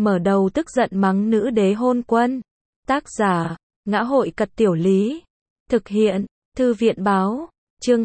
mở đầu tức giận mắng nữ đế hôn quân. Tác giả, Ngã Hội Cật Tiểu Lý. Thực hiện, Thư viện Báo. Chương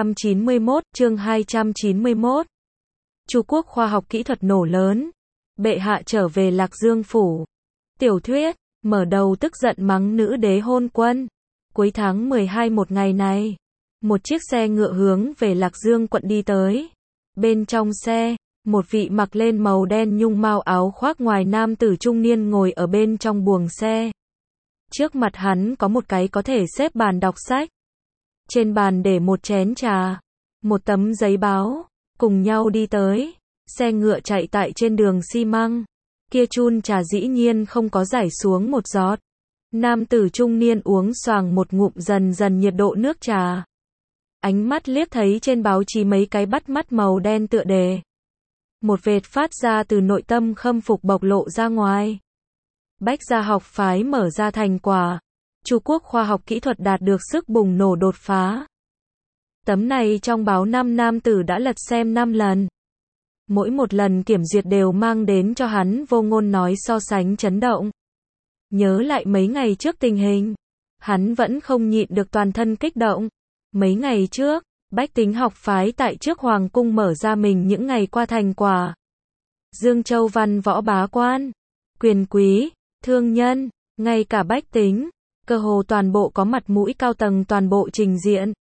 291. Chu quốc khoa học kỹ thuật nổ lớn. Bệ hạ trở về Lạc Dương phủ. Tiểu thuyết, mở đầu tức giận mắng nữ đế hôn quân. Cuối tháng 12 một ngày này, một chiếc xe ngựa hướng về Lạc Dương quận đi tới. Bên trong xe, một vị mặc lên màu đen nhung mao áo khoác ngoài nam tử trung niên ngồi ở bên trong buồng xe. Trước mặt hắn có một cái có thể xếp bàn đọc sách. Trên bàn để một chén trà, một tấm giấy báo, cùng nhau đi tới. Xe ngựa chạy tại trên đường xi măng. Kia chun trà dĩ nhiên không có rải xuống một giọt. Nam tử trung niên uống xoàng một ngụm, dần dần nhiệt độ nước trà. Ánh mắt liếc thấy trên báo chí mấy cái bắt mắt màu đen tựa đề. Một vệt phát ra từ nội tâm khâm phục bộc lộ ra ngoài. Bách gia học phái mở ra thành quả. Chu quốc khoa học kỹ thuật đạt được sức bùng nổ đột phá. Tấm này trong báo 5 nam tử đã lật xem 5 lần. Mỗi một lần kiểm duyệt đều mang đến cho hắn vô ngôn nói so sánh chấn động. Nhớ lại mấy ngày trước tình hình, hắn vẫn không nhịn được toàn thân kích động. Mấy ngày trước, Bách Tính học phái tại trước hoàng cung mở ra mình những ngày qua thành quả. Dương Châu văn võ bá quan, quyền quý, thương nhân, ngay cả bách tính, cơ hồ toàn bộ có mặt mũi cao tầng toàn bộ trình diện.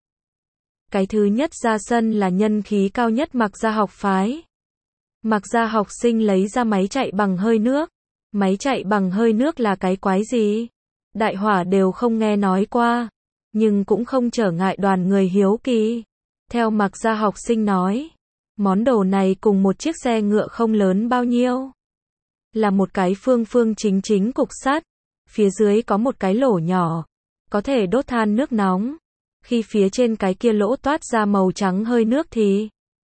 Cái thứ nhất ra sân là nhân khí cao nhất Mạc gia học phái. Mạc gia học sinh lấy ra máy chạy bằng hơi nước. Máy chạy bằng hơi nước là cái quái gì? Đại hỏa đều không nghe nói qua, nhưng cũng không trở ngại đoàn người hiếu kỳ. Theo Mạc gia học sinh nói, món đồ này cùng một chiếc xe ngựa không lớn bao nhiêu. Là một cái phương phương chính chính cục sắt, phía dưới có một cái lỗ nhỏ, có thể đốt than nước nóng. Khi phía trên cái kia lỗ toát ra màu trắng hơi nước thì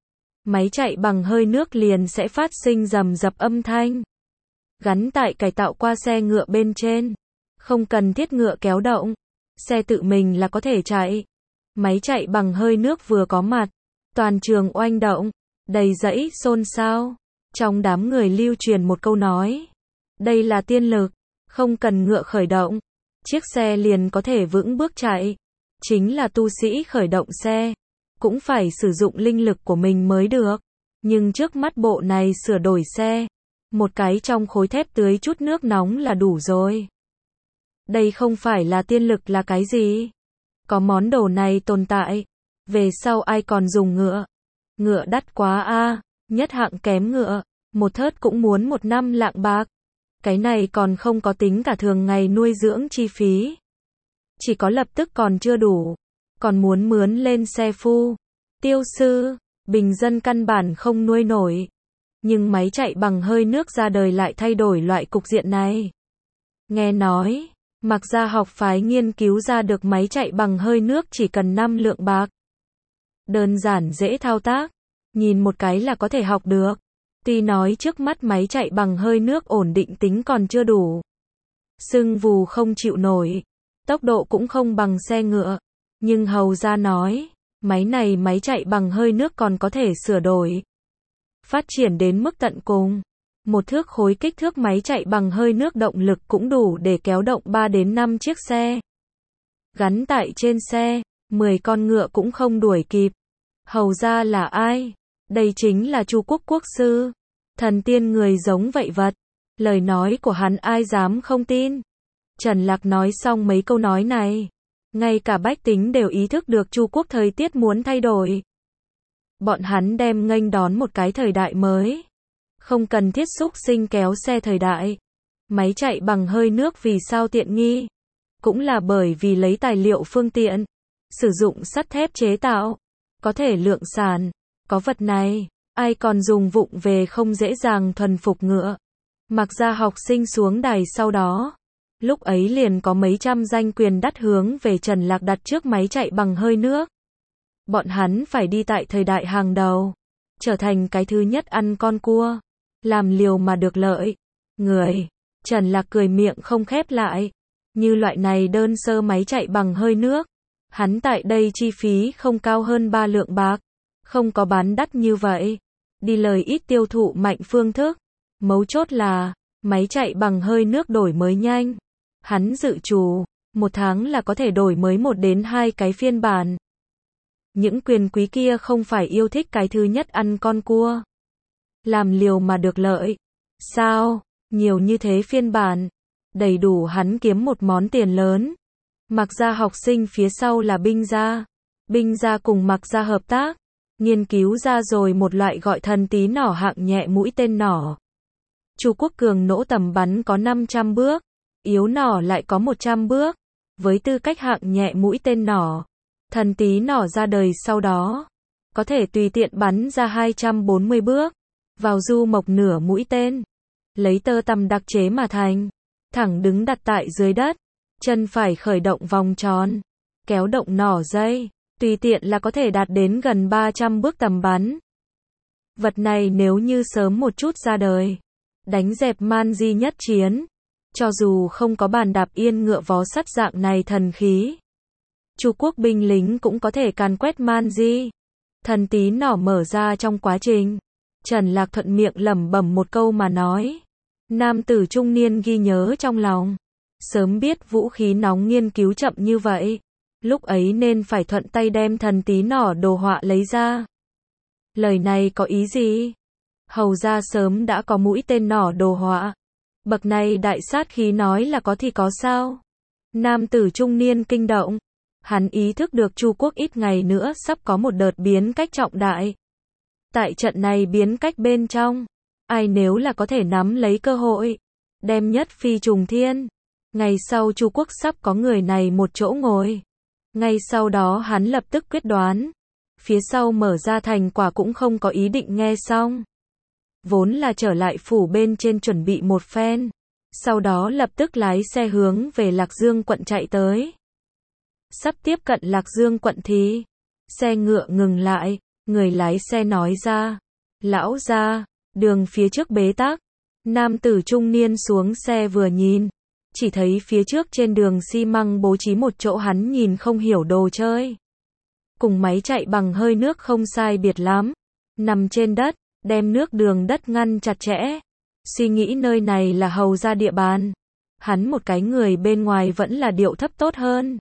máy chạy bằng hơi nước liền sẽ phát sinh rầm rập âm thanh. Gắn tại cải tạo qua xe ngựa bên trên, không cần thiết ngựa kéo động, xe tự mình là có thể chạy. Máy chạy bằng hơi nước vừa có mặt, toàn trường oanh động, đầy dẫy xôn xao. Trong đám người lưu truyền một câu nói, đây là tiên lực, không cần ngựa khởi động, chiếc xe liền có thể vững bước chạy. Chính là tu sĩ khởi động xe, cũng phải sử dụng linh lực của mình mới được. Nhưng trước mắt bộ này sửa đổi xe, một cái trong khối thép tưới chút nước nóng là đủ rồi. Đây không phải là tiên lực là cái gì? Có món đồ này tồn tại, về sau ai còn dùng ngựa? Ngựa đắt quá a, nhất hạng kém ngựa, một thớt cũng muốn 1 năm lạng bạc. Cái này còn không có tính cả thường ngày nuôi dưỡng chi phí. Chỉ có lập tức còn chưa đủ, còn muốn mướn lên xe phu, tiêu sư, bình dân căn bản không nuôi nổi. Nhưng máy chạy bằng hơi nước ra đời lại thay đổi loại cục diện này. Nghe nói, Mạc gia học phái nghiên cứu ra được máy chạy bằng hơi nước chỉ cần 5 lượng bạc. Đơn giản dễ thao tác, nhìn một cái là có thể học được. Tuy nói trước mắt máy chạy bằng hơi nước ổn định tính còn chưa đủ, sưng vù không chịu nổi, tốc độ cũng không bằng xe ngựa, nhưng hầu gia nói, máy này máy chạy bằng hơi nước còn có thể sửa đổi. Phát triển đến mức tận cùng, một thước khối kích thước máy chạy bằng hơi nước động lực cũng đủ để kéo động 3 đến 5 chiếc xe. Gắn tại trên xe, 10 con ngựa cũng không đuổi kịp. Hầu gia là ai? Đây chính là Chu quốc quốc sư, thần tiên người giống vậy vật. Lời nói của hắn ai dám không tin? Trần Lạc nói xong mấy câu nói này, ngay cả bách tính đều ý thức được Chu quốc thời tiết muốn thay đổi. Bọn hắn đem nghênh đón một cái thời đại mới. Không cần thiết xúc sinh kéo xe thời đại. Máy chạy bằng hơi nước vì sao tiện nghi? Cũng là bởi vì lấy tài liệu phương tiện, sử dụng sắt thép chế tạo, có thể lượng sản. Có vật này, ai còn dùng vụng về không dễ dàng thuần phục ngựa. Mạc gia học sinh xuống đài sau đó, lúc ấy liền có mấy trăm danh quyền đắt hướng về Trần Lạc đặt trước máy chạy bằng hơi nước. Bọn hắn phải đi tại thời đại hàng đầu, trở thành cái thứ nhất ăn con cua, làm liều mà được lợi. Người, Trần Lạc cười miệng không khép lại, như loại này đơn sơ máy chạy bằng hơi nước, hắn tại đây chi phí không cao hơn 3 lượng bạc, không có bán đắt như vậy. Đi lời ít tiêu thụ mạnh phương thức, mấu chốt là Máy chạy bằng hơi nước đổi mới nhanh. Hắn dự trù, 1 tháng là có thể đổi mới 1 đến 2 cái phiên bản. Những quyền quý kia không phải yêu thích cái thứ nhất ăn con cua. Làm liều mà được lợi. Sao? Nhiều như thế phiên bản. Đầy đủ hắn kiếm một món tiền lớn. Mạc gia học sinh phía sau là Binh gia. Binh gia cùng Mạc gia hợp tác. Nghiên cứu ra rồi một loại gọi thần tí nỏ hạng nhẹ mũi tên nỏ. Chu Quốc Cường nỗ tầm bắn có 500 bước. Yếu nỏ lại có 100 bước. Với tư cách hạng nhẹ mũi tên nỏ. Thần tí nỏ ra đời sau đó. Có thể tùy tiện bắn ra 240 bước. Vào du mộc nửa mũi tên. Lấy tơ tằm đặc chế mà thành. Thẳng đứng đặt tại dưới đất. Chân phải khởi động vòng tròn. Kéo động nỏ dây. Tùy tiện là có thể đạt đến gần 300 bước tầm bắn. Vật này nếu như sớm một chút ra đời. Đánh dẹp Man Di nhất chiến. Cho dù không có bàn đạp yên ngựa vó sắt dạng này thần khí. Chu quốc binh lính cũng có thể càn quét Man Di. Thần tí nỏ mở ra trong quá trình. Trần Lạc thuận miệng lẩm bẩm một câu mà nói. Nam tử trung niên ghi nhớ trong lòng. Sớm biết vũ khí nóng nghiên cứu chậm như vậy. Lúc ấy nên phải thuận tay đem thần tí nỏ đồ họa lấy ra. Lời này có ý gì? Hầu ra sớm đã có mũi tên nỏ đồ họa. Bậc này đại sát khí nói là có thì có sao? Nam tử trung niên kinh động. Hắn ý thức được Chu quốc ít ngày nữa sắp có một đợt biến cách trọng đại. Tại trận này biến cách bên trong, ai nếu là có thể nắm lấy cơ hội, đem nhất phi trùng thiên. Ngày sau Chu quốc sắp có người này một chỗ ngồi. Ngay sau đó hắn lập tức quyết đoán. Phía sau mở ra thành quả cũng không có ý định nghe xong. Vốn là trở lại phủ bên trên chuẩn bị một phen. Sau đó lập tức lái xe hướng về Lạc Dương quận chạy tới. Sắp tiếp cận Lạc Dương quận thì xe ngựa ngừng lại. Người lái xe nói ra. Lão gia, đường phía trước bế tắc. Nam tử trung niên xuống xe vừa nhìn. Chỉ thấy phía trước trên đường xi măng bố trí một chỗ hắn nhìn không hiểu đồ chơi. Cùng máy chạy bằng hơi nước không sai biệt lắm. Nằm trên đất, đem nước đường đất ngăn chặt chẽ. Suy nghĩ nơi này là hầu ra địa bàn. Hắn một cái người bên ngoài vẫn là điệu thấp tốt hơn.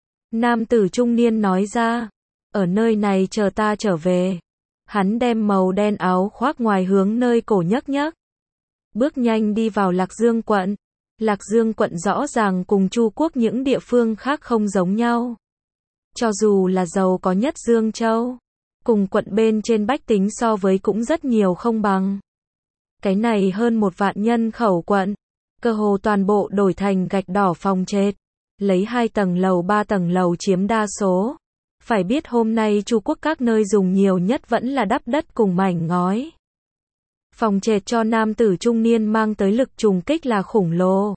Nam tử trung niên nói ra. Ở nơi này chờ ta trở về. Hắn đem màu đen áo khoác ngoài hướng nơi cổ nhấc nhấc. Bước nhanh đi vào Lạc Dương quận. Lạc Dương quận rõ ràng cùng Chu quốc những địa phương khác không giống nhau. Cho dù là giàu có nhất Dương Châu, cùng quận bên trên bách tính so với cũng rất nhiều không bằng. Cái này hơn 1 vạn nhân khẩu quận, cơ hồ toàn bộ đổi thành gạch đỏ phòng trệt, lấy 2 tầng lầu 3 tầng lầu chiếm đa số. Phải biết hôm nay Chu quốc các nơi dùng nhiều nhất vẫn là đắp đất cùng mảnh ngói. Phòng trệt cho nam tử trung niên mang tới lực trùng kích là khủng lồ.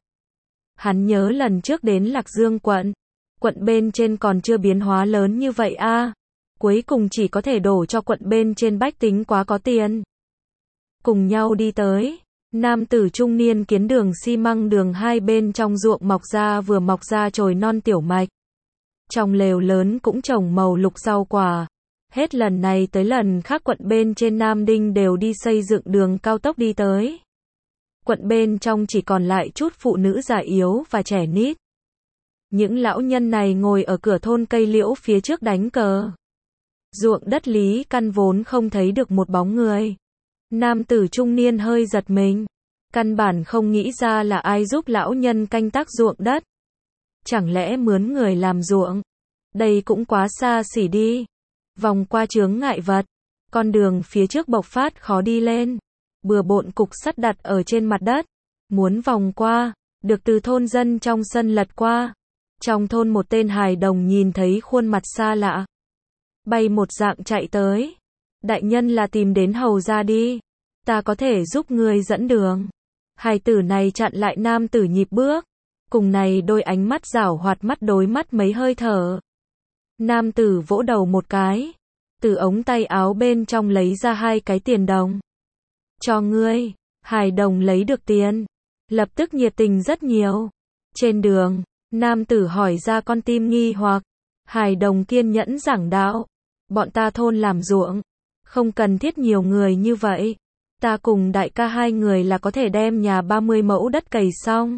Hắn nhớ lần trước đến Lạc Dương quận bên trên còn chưa biến hóa lớn như vậy a. Cuối cùng chỉ có thể đổ cho quận bên trên bách tính quá có tiền. Cùng nhau đi tới, nam tử trung niên kiến đường xi măng đường hai bên trong ruộng vừa mọc ra chồi non tiểu mạch. Trong lều lớn cũng trồng màu lục rau quả. Hết lần này tới lần khác quận bên trên Nam Đinh đều đi xây dựng đường cao tốc đi tới. Quận bên trong chỉ còn lại chút phụ nữ già yếu và trẻ nít. Những lão nhân này ngồi ở cửa thôn cây liễu phía trước đánh cờ. Ruộng đất Lý Căn vốn không thấy được một bóng người. Nam tử trung niên hơi giật mình. Căn bản không nghĩ ra là ai giúp lão nhân canh tác ruộng đất. Chẳng lẽ mướn người làm ruộng? Đây cũng quá xa xỉ đi. Vòng qua chướng ngại vật. Con đường phía trước bộc phát khó đi lên. Bừa bộn cục sắt đặt ở trên mặt đất. Muốn vòng qua, được từ thôn dân trong sân lật qua. Trong thôn một tên hài đồng nhìn thấy khuôn mặt xa lạ. Bay một dạng chạy tới. Đại nhân là tìm đến hầu ra đi. Ta có thể giúp người dẫn đường. Hài tử này chặn lại nam tử nhịp bước. Cùng này đôi ánh mắt giảo hoạt mắt đối mắt mấy hơi thở. Nam tử vỗ đầu một cái. Từ ống tay áo bên trong lấy ra 2 cái tiền đồng. Cho ngươi. Hài đồng lấy được tiền. Lập tức nhiệt tình rất nhiều. Trên đường, nam tử hỏi ra con tim nghi hoặc. Hài đồng kiên nhẫn giảng đạo. Bọn ta thôn làm ruộng. Không cần thiết nhiều người như vậy. Ta cùng đại ca hai người là có thể đem nhà 30 mẫu đất cày xong.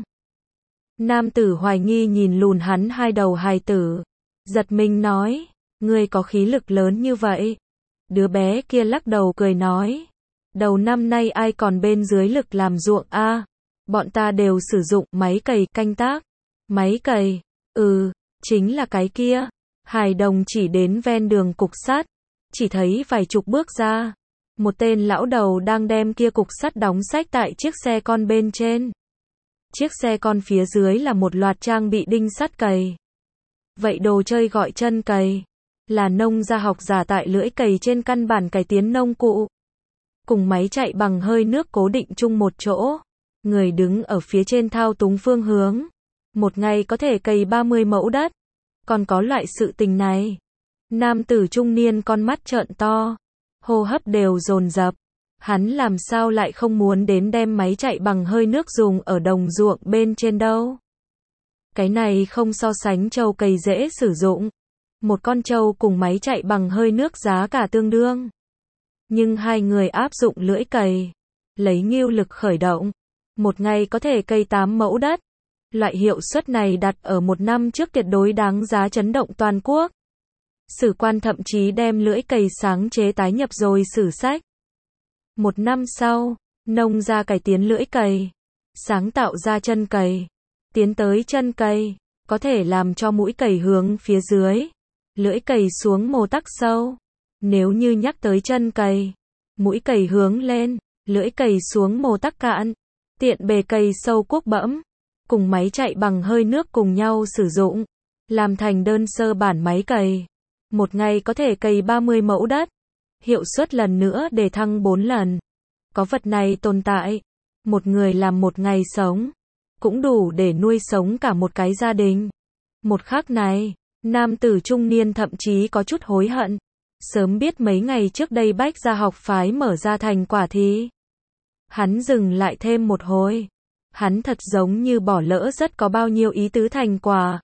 Nam tử hoài nghi nhìn lùn hắn hai đầu hài tử. Giật mình nói, ngươi có khí lực lớn như vậy. Đứa bé kia lắc đầu cười nói, đầu năm nay ai còn bên dưới lực làm ruộng a? Bọn ta đều sử dụng máy cày canh tác. Máy cày, chính là cái kia. Hài đồng chỉ đến ven đường cục sắt, chỉ thấy vài chục bước ra, một tên lão đầu đang đem kia cục sắt đóng xách tại chiếc xe con bên trên. Chiếc xe con phía dưới là một loạt trang bị đinh sắt cày. Vậy đồ chơi gọi chân cày, là nông gia học giả tại lưỡi cày trên căn bản cải tiến nông cụ. Cùng máy chạy bằng hơi nước cố định chung một chỗ. Người đứng ở phía trên thao túng phương hướng. Một ngày có thể cày 30 mẫu đất. Còn có loại sự tình này. Nam tử trung niên con mắt trợn to. Hô hấp đều dồn dập. Hắn làm sao lại không muốn đến đem máy chạy bằng hơi nước dùng ở đồng ruộng bên trên đâu. Cái này không so sánh trâu cày dễ sử dụng. Một con trâu cùng máy chạy bằng hơi nước giá cả tương đương. Nhưng hai người áp dụng lưỡi cày, lấy ngưu lực khởi động. Một ngày có thể cày 8 mẫu đất. Loại hiệu suất này đặt ở một năm trước tuyệt đối đáng giá chấn động toàn quốc. Sử quan thậm chí đem lưỡi cày sáng chế tái nhập rồi sử sách. Một năm sau, nông gia cải tiến lưỡi cày, sáng tạo ra chân cày. Tiến tới chân cày, có thể làm cho mũi cày hướng phía dưới, lưỡi cày xuống mô tắc sâu. Nếu như nhắc tới chân cày, mũi cày hướng lên, lưỡi cày xuống mô tắc cạn, tiện bề cày sâu cuốc bẫm, cùng máy chạy bằng hơi nước cùng nhau sử dụng, làm thành đơn sơ bản máy cày. Một ngày có thể cày 30 mẫu đất, hiệu suất lần nữa để thăng 4 lần. Có vật này tồn tại, một người làm một ngày sống, cũng đủ để nuôi sống cả một cái gia đình. Một khắc này, nam tử trung niên thậm chí có chút hối hận. Sớm biết mấy ngày trước đây Bách Gia học phái mở ra thành quả thì hắn dừng lại thêm một hồi. Hắn thật giống như bỏ lỡ rất có bao nhiêu ý tứ thành quả.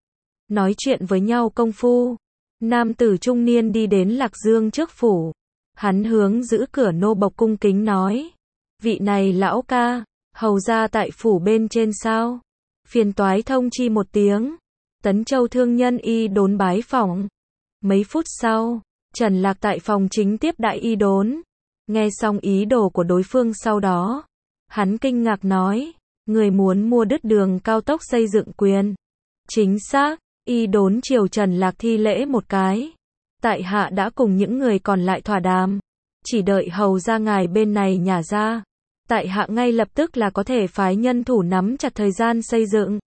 Nói chuyện với nhau công phu, nam tử trung niên đi đến Lạc Dương trước phủ. Hắn hướng giữ cửa nô bộc cung kính nói, vị này lão ca, hầu ra tại phủ bên trên sao? Phiền toái thông chi một tiếng. Tấn Châu thương nhân Y Đốn bái phỏng. Mấy phút sau, Trần Lạc tại phòng chính tiếp đại Y Đốn. Nghe xong ý đồ của đối phương sau đó, hắn kinh ngạc nói, người muốn mua đất đường cao tốc xây dựng quyền. Chính xác, Y Đốn chiều Trần Lạc thi lễ một cái. Tại hạ đã cùng những người còn lại thỏa đàm, chỉ đợi hầu ra ngài bên này nhả ra. Tại hạ ngay lập tức là có thể phái nhân thủ nắm chặt thời gian xây dựng.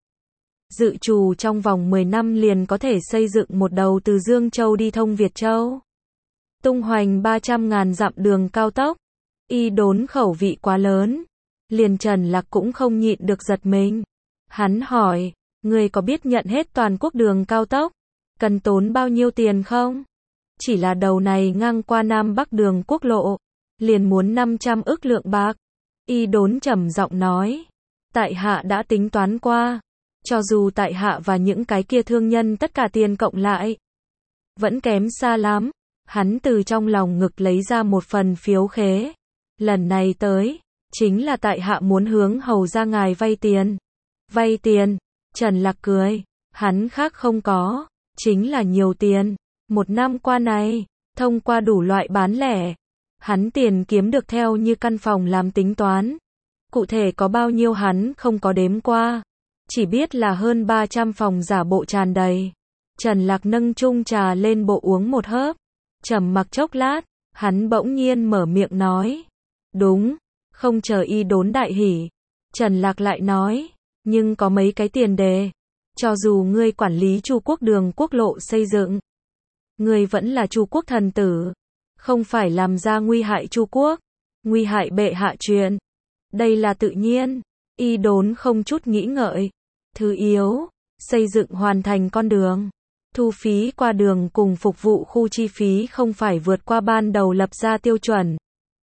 Dự trù trong vòng 10 năm liền có thể xây dựng một đầu từ Dương Châu đi thông Việt Châu. Tung hoành 300.000 dặm đường cao tốc. Y Đốn khẩu vị quá lớn. Liền Trần Lạc cũng không nhịn được giật mình. Hắn hỏi, người có biết nhận hết toàn quốc đường cao tốc, cần tốn bao nhiêu tiền không? Chỉ là đầu này ngang qua Nam Bắc đường quốc lộ, liền muốn 500 ức lượng bạc. Y Đốn trầm giọng nói, tại hạ đã tính toán qua, cho dù tại hạ và những cái kia thương nhân tất cả tiền cộng lại, vẫn kém xa lắm. Hắn từ trong lòng ngực lấy ra một phần phiếu khế. Lần này tới, chính là tại hạ muốn hướng hầu ra ngài vay tiền. Vay tiền? Trần Lạc cười, hắn khác không có, chính là nhiều tiền. Một năm qua này, thông qua đủ loại bán lẻ, hắn tiền kiếm được theo như căn phòng làm tính toán. Cụ thể có bao nhiêu hắn không có đếm qua, chỉ biết là hơn 300 phòng giả bộ tràn đầy. Trần Lạc nâng chung trà lên bộ uống một hớp, trầm mặc chốc lát, hắn bỗng nhiên mở miệng nói, đúng. Không chờ Y Đốn đại hỉ, Trần Lạc lại nói, nhưng có mấy cái tiền đề. Cho dù ngươi quản lý Chu quốc đường quốc lộ xây dựng, ngươi vẫn là Chu quốc thần tử, không phải làm ra nguy hại Chu quốc, nguy hại bệ hạ chuyện. Đây là tự nhiên. Y Đốn không chút nghĩ ngợi. Thứ yếu, xây dựng hoàn thành con đường, thu phí qua đường cùng phục vụ khu chi phí không phải vượt qua ban đầu lập ra tiêu chuẩn.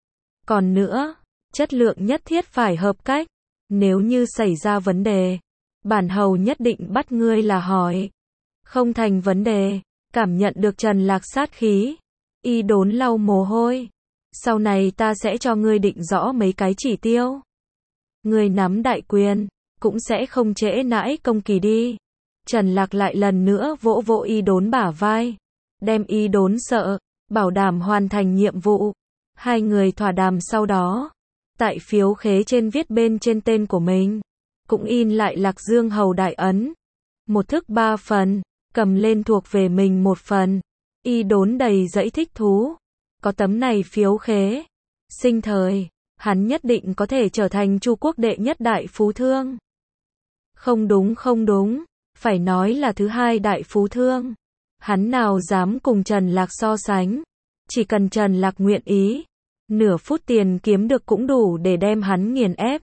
Còn nữa, chất lượng nhất thiết phải hợp cách. Nếu như xảy ra vấn đề, bản hầu nhất định bắt ngươi là hỏi. Không thành vấn đề. Cảm nhận được Trần Lạc sát khí, Y Đốn lau mồ hôi. Sau này ta sẽ cho ngươi định rõ mấy cái chỉ tiêu. Ngươi nắm đại quyền, cũng sẽ không trễ nãi công kỳ đi. Trần Lạc lại lần nữa vỗ vỗ Y Đốn bả vai, đem Y Đốn sợ, bảo đảm hoàn thành nhiệm vụ. Hai người thỏa đàm sau đó, tại phiếu khế trên viết bên trên tên của mình, cũng in lại Lạc Dương Hầu đại ấn. Một thức 3 phần, cầm lên thuộc về mình một phần. Y Đốn đầy dẫy thích thú. Có tấm này phiếu khế, sinh thời, hắn nhất định có thể trở thành Chu quốc đệ nhất đại phú thương. Không đúng, phải nói là thứ hai đại phú thương. Hắn nào dám cùng Trần Lạc so sánh. Chỉ cần Trần Lạc nguyện ý, nửa phút tiền kiếm được cũng đủ để đem hắn nghiền ép.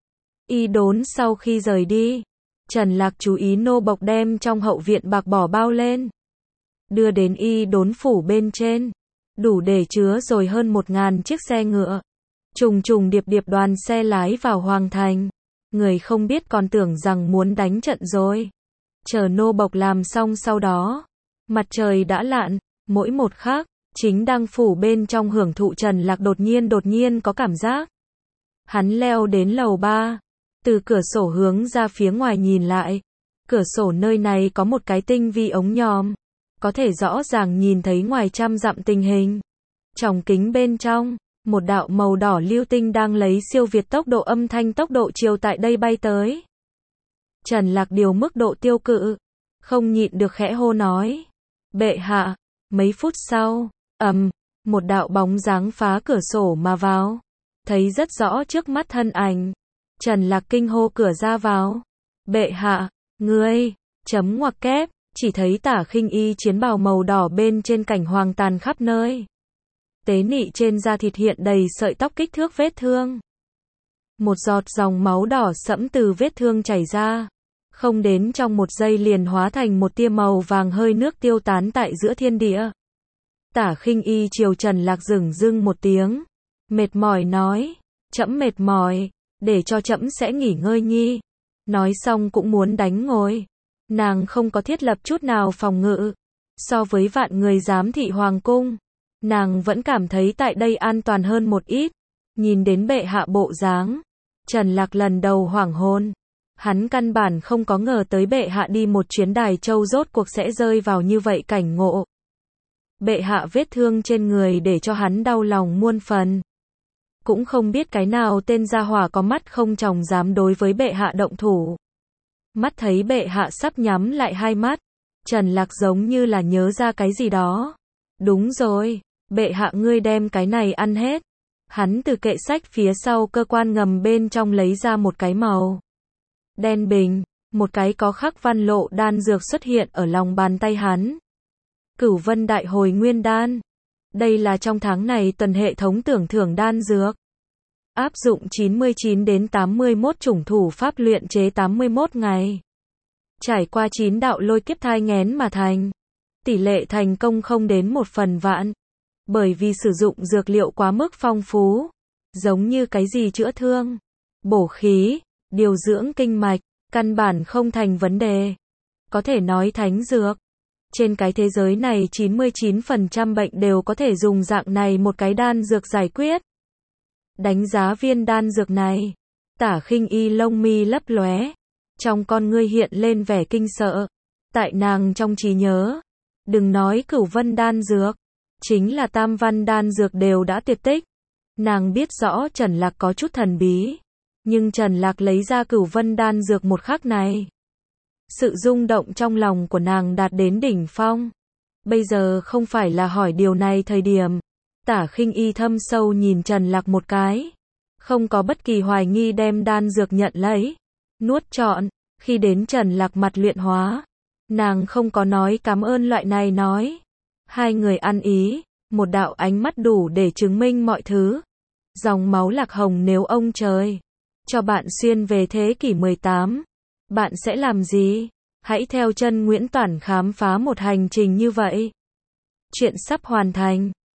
Y Đốn sau khi rời đi, Trần Lạc chú ý nô bộc đem trong hậu viện bạc bỏ bao lên, đưa đến Y Đốn phủ bên trên, đủ để chứa rồi hơn 1000 chiếc xe ngựa. Trùng trùng điệp điệp đoàn xe lái vào hoàng thành. Người không biết còn tưởng rằng muốn đánh trận rồi. Chờ nô bộc làm xong sau đó, mặt trời đã lặn, mỗi một khắc, chính đang phủ bên trong hưởng thụ Trần Lạc đột nhiên có cảm giác. Hắn leo đến lầu 3, từ cửa sổ hướng ra phía ngoài nhìn lại. Cửa sổ nơi này có một cái tinh vi ống nhòm, có thể rõ ràng nhìn thấy ngoài trăm dặm tình hình. Trong kính bên trong, một đạo màu đỏ lưu tinh đang lấy siêu việt tốc độ âm thanh tốc độ chiều tại đây bay tới. Trần Lạc điều mức độ tiêu cự, không nhịn được khẽ hô nói. Bệ hạ. Mấy phút sau, một đạo bóng dáng phá cửa sổ mà vào. Thấy rất rõ trước mắt thân ảnh. Trần Lạc kinh hô cửa ra vào. Bệ hạ, ngươi, chấm ngoặc kép, chỉ thấy Tả Khinh Y chiến bào màu đỏ bên trên cảnh hoàng tàn khắp nơi. Tế nị trên da thịt hiện đầy sợi tóc kích thước vết thương. Một giọt dòng máu đỏ sẫm từ vết thương chảy ra. Không đến trong một giây liền hóa thành một tia màu vàng hơi nước tiêu tán tại giữa thiên địa. Tả Khinh Y chiều Trần Lạc dửng một tiếng. Mệt mỏi nói. Trẫm mệt mỏi, để cho trẫm sẽ nghỉ ngơi nhi. Nói xong cũng muốn đánh ngồi. Nàng không có thiết lập chút nào phòng ngự. So với vạn người giám thị hoàng cung, nàng vẫn cảm thấy tại đây an toàn hơn một ít. Nhìn đến bệ hạ bộ dáng, Trần Lạc lần đầu hoảng hồn. Hắn căn bản không có ngờ tới bệ hạ đi một chuyến Đài Châu rốt cuộc sẽ rơi vào như vậy cảnh ngộ. Bệ hạ vết thương trên người để cho hắn đau lòng muôn phần. Cũng không biết cái nào tên gia hỏa có mắt không tròng dám đối với bệ hạ động thủ. Mắt thấy bệ hạ sắp nhắm lại hai mắt, Trần Lạc giống như là nhớ ra cái gì đó. Đúng rồi, bệ hạ ngươi đem cái này ăn hết. Hắn từ kệ sách phía sau cơ quan ngầm bên trong lấy ra một cái màu đen bình, một cái có khắc văn lộ đan dược xuất hiện ở lòng bàn tay hắn. Cửu Vân Đại Hồi Nguyên Đan. Đây là trong tháng này tuần hệ thống tưởng thưởng đan dược. Áp dụng 99 đến 81 chủng thủ pháp luyện chế 81 ngày. Trải qua 9 đạo lôi kiếp thai nghén mà thành. Tỷ lệ thành công không đến 1 phần vạn. Bởi vì sử dụng dược liệu quá mức phong phú. Giống như cái gì chữa thương, bổ khí, điều dưỡng kinh mạch, căn bản không thành vấn đề. Có thể nói thánh dược. Trên cái thế giới này 99% bệnh đều có thể dùng dạng này một cái đan dược giải quyết. Đánh giá viên đan dược này, Tả Khinh Y lông mi lấp lóe, trong con ngươi hiện lên vẻ kinh sợ. Tại nàng trong trí nhớ, đừng nói Cửu Vân đan dược, chính là Tam Văn đan dược đều đã tuyệt tích. Nàng biết rõ Trần Lạc có chút thần bí, nhưng Trần Lạc lấy ra Cửu Vân đan dược một khắc này, sự rung động trong lòng của nàng đạt đến đỉnh phong. Bây giờ không phải là hỏi điều này thời điểm. Tả Khinh Y thâm sâu nhìn Trần Lạc một cái, không có bất kỳ hoài nghi đem đan dược nhận lấy, nuốt trọn. Khi đến Trần Lạc mặt luyện hóa, nàng không có nói cảm ơn loại này nói. Hai người ăn ý, một đạo ánh mắt đủ để chứng minh mọi thứ. Dòng máu Lạc Hồng, nếu ông trời cho bạn xuyên về thế kỷ 18, bạn sẽ làm gì? Hãy theo chân Nguyễn Toản khám phá một hành trình như vậy. Chuyện sắp hoàn thành.